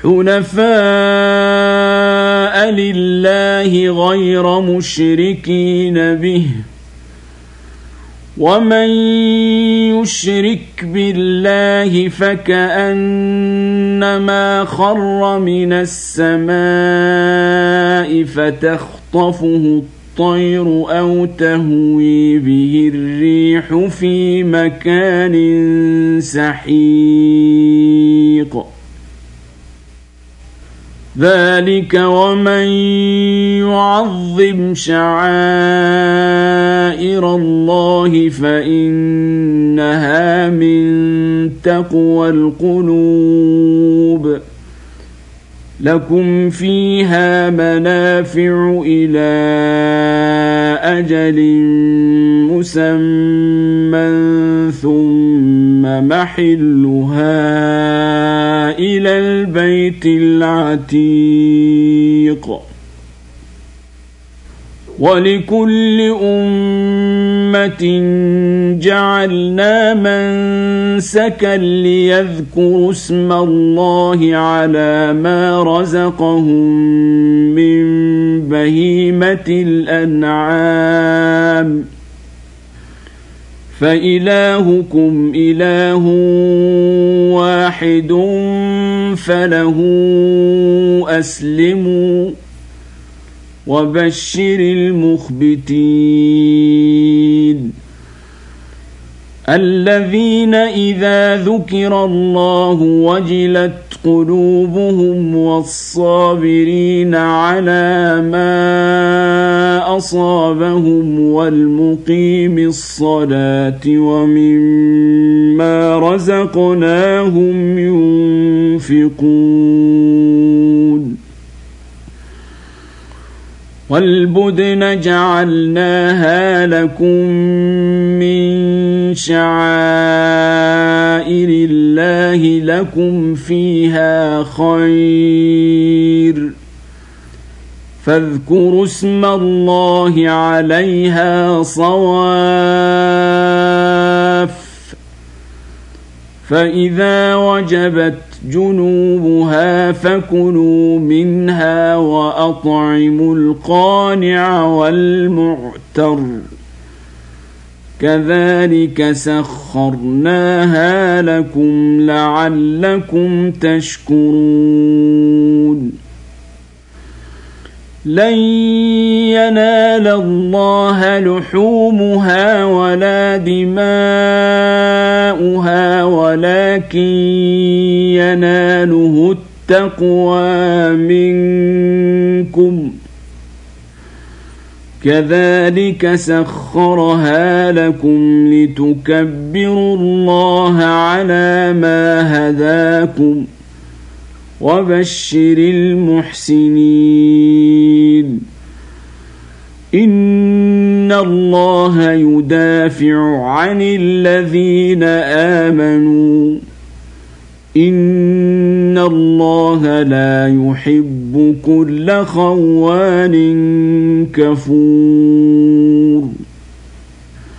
حنفاء لله غير مشركين به ومن يشرك بالله فكأنما خر من السماء فتخطفه الطير أو تهوي به الريح في مكان سحيق ذلك ومن يعظم شعائر الله فإنها من تقوى القلوب لكم فيها منافع إلى أجل مسمى ثم محلها إلى البيت العتيق ولكل أمة جعلنا منسكا ليذكروا اسم الله على ما رزقهم من بهيمة الأنعام فإلهكم إله واحد فله أسلموا وبشر المخبتين الذين إذا ذكر الله وجلت قلوبهم والصابرين على ما أصابهم والمقيم الصلاة ومما رزقناهم ينفقون والبدن جعلناها لكم من شعائر الله لكم فيها خير فاذكروا اسم الله عليها صواف فإذا وجبت جنوبها فكلوا منها وأطعموا القانع والمعتر كذلك سخرناها لكم لعلكم تشكرون لن ينال الله لحومها ولا دماؤها ولكن يناله التقوى منكم كذلك سخرها لكم لتكبروا الله على ما هداكم وبشر المحسنين إن الله يدافع عن الذين آمنوا إن الله لا يحب كل خوان كفور